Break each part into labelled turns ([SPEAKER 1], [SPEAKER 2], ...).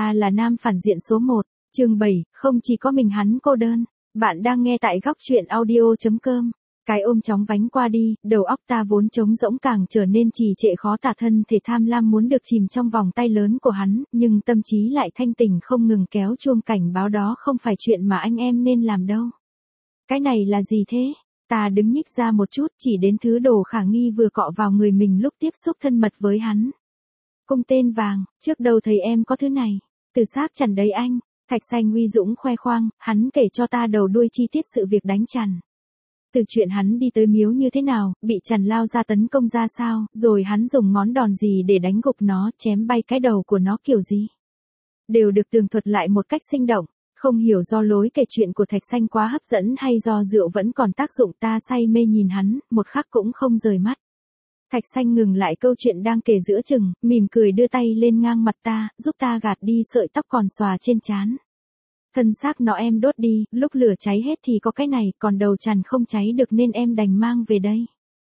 [SPEAKER 1] ta là nam phản diện số 1, chương 7, không chỉ có mình hắn cô đơn. Bạn đang nghe tại góc truyện audio.com. Cái ôm chóng vánh qua đi, đầu óc ta vốn trống rỗng càng trở nên trì trệ khó tả, thân thể tham lam muốn được chìm trong vòng tay lớn của hắn, nhưng tâm trí lại thanh tỉnh không ngừng kéo chuông cảnh báo đó không phải chuyện mà anh em nên làm đâu. Cái này là gì thế? Ta đứng nhích ra một chút, chỉ đến thứ đồ khả nghi vừa cọ vào người mình lúc tiếp xúc thân mật với hắn. Cung tên vàng, trước đâu thấy em có thứ này. Từ xác Trần đấy anh. Thạch Xanh uy dũng khoe khoang, hắn kể cho ta đầu đuôi chi tiết sự việc đánh Trần. Từ chuyện hắn đi tới miếu như thế nào, bị Trần lao ra tấn công ra sao, rồi hắn dùng ngón đòn gì để đánh gục nó, chém bay cái đầu của nó kiểu gì. Đều được tường thuật lại một cách sinh động. Không hiểu do lối kể chuyện của Thạch Xanh quá hấp dẫn hay do rượu vẫn còn tác dụng, ta say mê nhìn hắn, một khắc cũng không rời mắt. Thạch Xanh ngừng lại câu chuyện đang kể giữa chừng, mỉm cười đưa tay lên ngang mặt ta, giúp ta gạt đi sợi tóc còn xòa trên trán. Thân xác nó em đốt đi, lúc lửa cháy hết thì có cái này, còn đầu Trần không cháy được nên em đành mang về đây.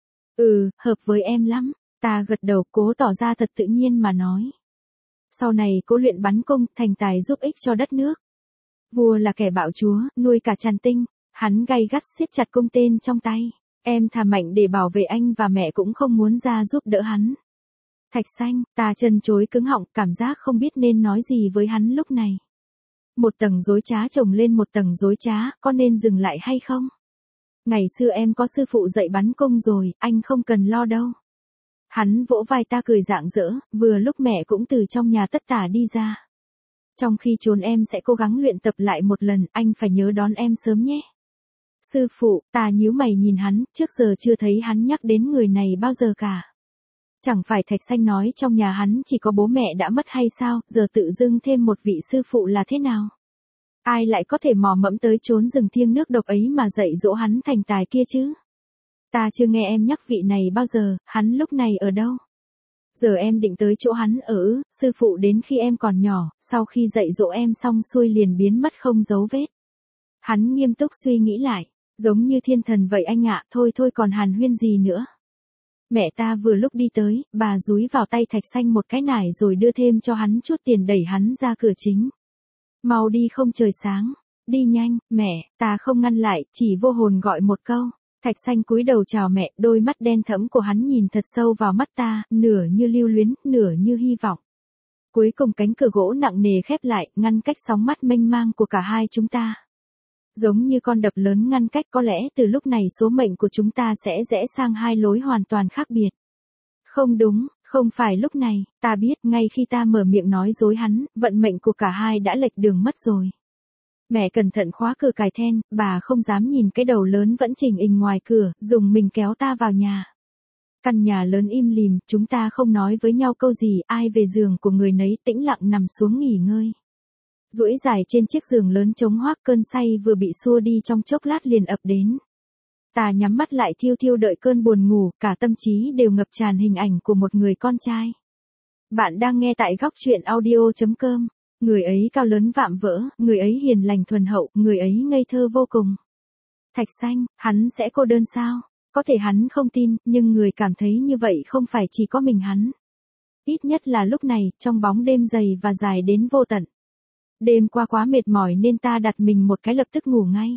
[SPEAKER 1] Hợp với em lắm. Ta gật đầu, cố tỏ ra thật tự nhiên mà nói. Sau này cố luyện bắn cung, thành tài giúp ích cho đất nước. Vua là kẻ bạo chúa, nuôi cả Trần tinh. Hắn gay gắt siết chặt cung tên trong tay. Em thà mạnh để bảo vệ anh và mẹ cũng không muốn ra giúp đỡ hắn. Thạch Xanh, ta chân chối cứng họng, cảm giác không biết nên nói gì với hắn lúc này. Một tầng dối trá chồng lên một tầng dối trá, có nên dừng lại hay không? Ngày xưa em có sư phụ dạy bắn cung rồi, anh không cần lo đâu. Hắn vỗ vai ta cười rạng rỡ, vừa lúc mẹ cũng từ trong nhà tất tả đi ra. Trong khi trốn em sẽ cố gắng luyện tập lại một lần, anh phải nhớ đón em sớm nhé. Sư phụ, ta nhíu mày nhìn hắn, trước giờ chưa thấy hắn nhắc đến người này bao giờ cả. Chẳng phải Thạch Xanh nói trong nhà hắn chỉ có bố mẹ đã mất hay sao, giờ tự dưng thêm một vị sư phụ là thế nào? Ai lại có thể mò mẫm tới chốn rừng thiêng nước độc ấy mà dạy dỗ hắn thành tài kia chứ? Ta chưa nghe em nhắc vị này bao giờ, hắn lúc này ở đâu? Giờ em định tới chỗ hắn ở, sư phụ đến khi em còn nhỏ, sau khi dạy dỗ em xong xuôi liền biến mất không dấu vết. Hắn nghiêm túc suy nghĩ lại, giống như thiên thần vậy anh ạ, thôi còn hàn huyên gì nữa. Mẹ ta vừa lúc đi tới, bà dúi vào tay Thạch Xanh một cái nải rồi đưa thêm cho hắn chút tiền đẩy hắn ra cửa chính. Mau đi không trời sáng, đi nhanh, mẹ, ta không ngăn lại, chỉ vô hồn gọi một câu. Thạch Xanh cúi đầu chào mẹ, đôi mắt đen thẫm của hắn nhìn thật sâu vào mắt ta, nửa như lưu luyến, nửa như hy vọng. Cuối cùng cánh cửa gỗ nặng nề khép lại, ngăn cách sóng mắt mênh mang của cả hai chúng ta. Giống như con đập lớn ngăn cách, có lẽ từ lúc này số mệnh của chúng ta sẽ rẽ sang hai lối hoàn toàn khác biệt. Không đúng, không phải lúc này, ta biết ngay khi ta mở miệng nói dối hắn, vận mệnh của cả hai đã lệch đường mất rồi. Mẹ cẩn thận khóa cửa cài then, bà không dám nhìn cái đầu lớn vẫn chỉnh ình ngoài cửa, dùng mình kéo ta vào nhà. Căn nhà lớn im lìm, chúng ta không nói với nhau câu gì, ai về giường của người nấy tĩnh lặng nằm xuống nghỉ ngơi. Duỗi dài trên chiếc giường lớn trống hoác, cơn say vừa bị xua đi trong chốc lát liền ập đến. Ta nhắm mắt lại thiêu thiêu đợi cơn buồn ngủ, cả tâm trí đều ngập tràn hình ảnh của một người con trai. Bạn đang nghe tại góc truyện audio.com. Người ấy cao lớn vạm vỡ, người ấy hiền lành thuần hậu, người ấy ngây thơ vô cùng. Thạch Xanh, hắn sẽ cô đơn sao? Có thể hắn không tin, nhưng người cảm thấy như vậy không phải chỉ có mình hắn. Ít nhất là lúc này, trong bóng đêm dày và dài đến vô tận. Đêm qua quá mệt mỏi nên ta đặt mình một cái lập tức ngủ ngay.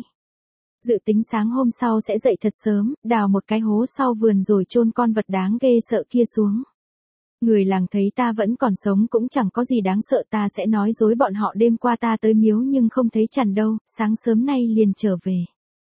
[SPEAKER 1] Dự tính sáng hôm sau sẽ dậy thật sớm, đào một cái hố sau vườn rồi chôn con vật đáng ghê sợ kia xuống. Người làng thấy ta vẫn còn sống cũng chẳng có gì đáng sợ, ta sẽ nói dối bọn họ đêm qua ta tới miếu nhưng không thấy Trần đâu, sáng sớm nay liền trở về.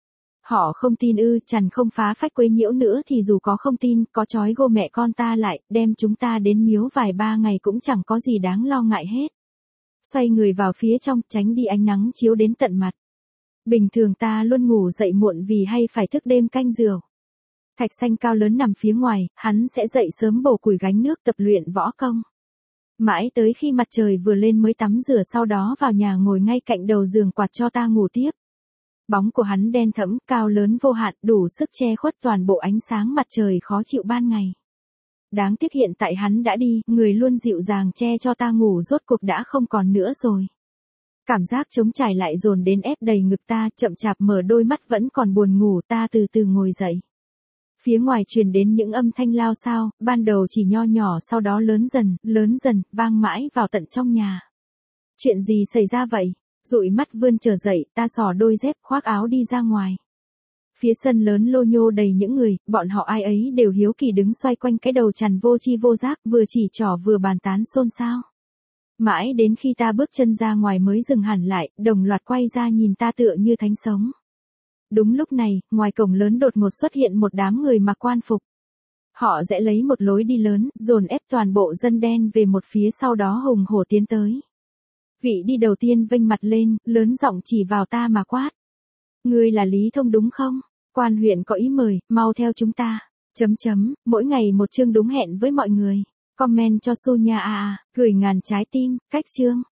[SPEAKER 1] Họ không tin Trần không phá phách quấy nhiễu nữa thì dù có không tin, có trói gô mẹ con ta lại, đem chúng ta đến miếu vài ba ngày cũng chẳng có gì đáng lo ngại hết. Xoay người vào phía trong, tránh đi ánh nắng chiếu đến tận mặt. Bình thường ta luôn ngủ dậy muộn vì hay phải thức đêm canh rượu. Thạch Xanh cao lớn nằm phía ngoài, hắn sẽ dậy sớm bổ củi gánh nước tập luyện võ công. Mãi tới khi mặt trời vừa lên mới tắm rửa, sau đó vào nhà ngồi ngay cạnh đầu giường quạt cho ta ngủ tiếp. Bóng của hắn đen thẫm, cao lớn vô hạn, đủ sức che khuất toàn bộ ánh sáng mặt trời khó chịu ban ngày. Đáng tiếc hiện tại hắn đã đi, người luôn dịu dàng che cho ta ngủ rốt cuộc đã không còn nữa rồi. Cảm giác trống trải lại dồn đến ép đầy ngực ta, chậm chạp mở đôi mắt vẫn còn buồn ngủ, ta từ từ ngồi dậy. Phía ngoài truyền đến những âm thanh lao xao, ban đầu chỉ nho nhỏ sau đó lớn dần, vang mãi vào tận trong nhà. Chuyện gì xảy ra vậy? Dụi mắt vươn trở dậy, ta xỏ đôi dép khoác áo đi ra ngoài. Phía sân lớn lô nhô đầy những người, bọn họ ai ấy đều hiếu kỳ đứng xoay quanh cái đầu chằn vô tri vô giác, vừa chỉ trỏ vừa bàn tán xôn xao. Mãi đến khi ta bước chân ra ngoài mới dừng hẳn lại, đồng loạt quay ra nhìn ta tựa như thánh sống. Đúng lúc này, ngoài cổng lớn đột ngột xuất hiện một đám người mặc quan phục. Họ sẽ lấy một lối đi lớn, dồn ép toàn bộ dân đen về một phía, sau đó hùng hổ tiến tới. Vị đi đầu tiên vênh mặt lên, lớn giọng chỉ vào ta mà quát. Ngươi là Lý Thông đúng không? Quan huyện có ý mời, mau theo chúng ta. Mỗi ngày một chương đúng hẹn với mọi người. Comment cho Sonia gửi ngàn trái tim, cách chương.